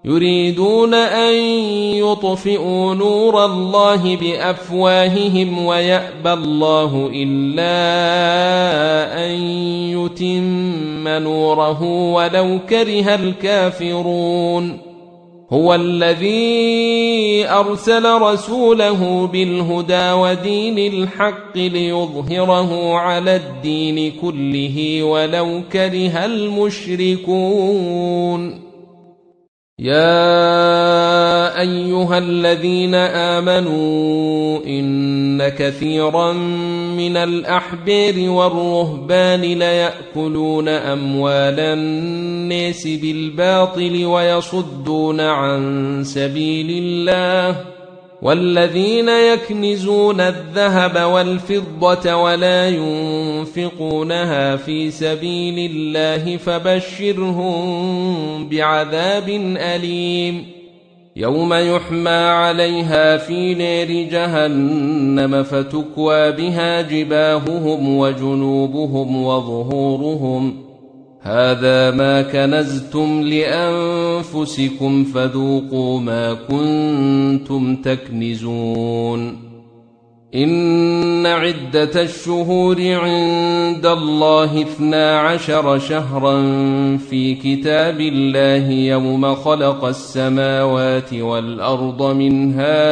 يريدون أن يطفئوا نور الله بأفواههم ويأبى الله إلا أن يتم نوره ولو كره الكافرون هو الذي أرسل رسوله بالهدى ودين الحق ليظهره على الدين كله ولو كره المشركون يا أيها الذين آمنوا إن كثيرا من الأحبار والرهبان ليأكلون أموال الناس بالباطل ويصدون عن سبيل الله والذين يكنزون الذهب والفضة ولا ينفقونها في سبيل الله فبشرهم بعذاب أليم يوم يحمى عليها في نار جهنم فتكوى بها جباههم وجنوبهم وظهورهم هذا ما كنزتم لأنفسكم فذوقوا ما كنتم تكنزون إن عدة الشهور عند الله 12 شهرا في كتاب الله يوم خلق السماوات والأرض منها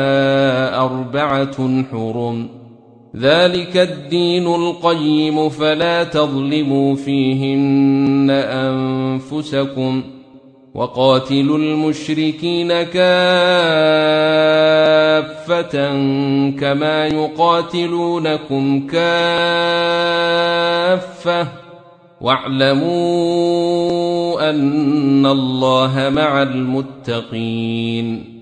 4 حرم ذلك الدين القيم فلا تظلموا فيهن أنفسكم وقاتلوا المشركين كافة كما يقاتلونكم كافة واعلموا أن الله مع المتقين